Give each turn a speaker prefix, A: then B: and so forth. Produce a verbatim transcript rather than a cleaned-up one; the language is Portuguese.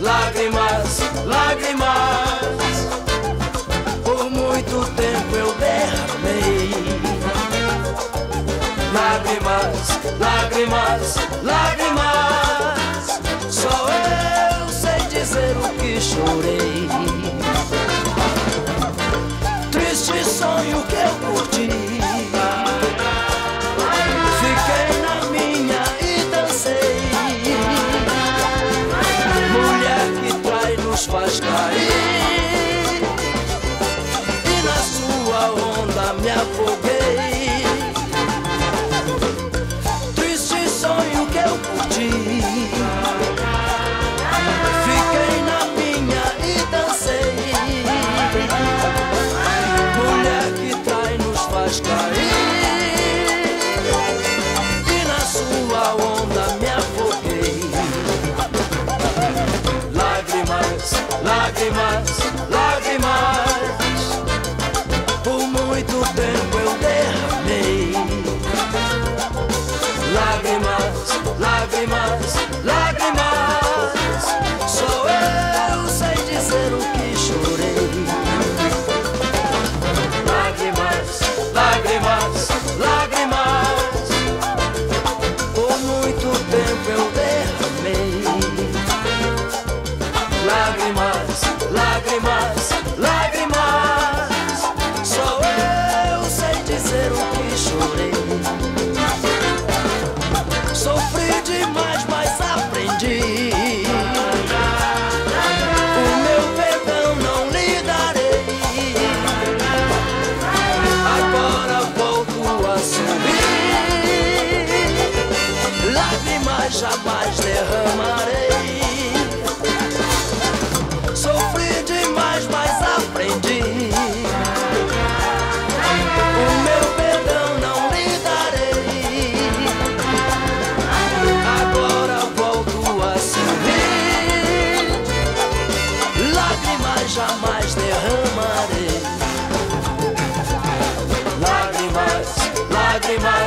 A: lágrimas, lágrimas. Por muito tempo eu derramei lágrimas, lágrimas, lágrimas. Só eu sei dizer o que chorei. Triste sonho que eu curti, fiquei na minha e dancei. Mulher que trai nos faz cair, e na sua onda me afoguei. Triste sonho que eu curti, fiquei na minha e dancei. Mulher que trai nos faz cair, e na sua onda me afoguei. Lágrimas, lágrimas, lágrimas. Por muito tempo eu derramei lágrimas, lágrimas, lágrimas. Só eu sei dizer o que chorei. Lágrimas, lágrimas, lágrimas. Por muito tempo eu derramei lágrimas, lágrimas, lágrimas. Só eu sei dizer o que chorei. Sofri demais, mas aprendi. O meu perdão não lhe darei. Agora volto a sorrir. Lágrimas jamais derramarei. Sofri demais, mas aprendi. O meu perdão não lhe darei. Agora volto a sorrir. Lágrimas jamais derramarei. Lágrimas, lágrimas.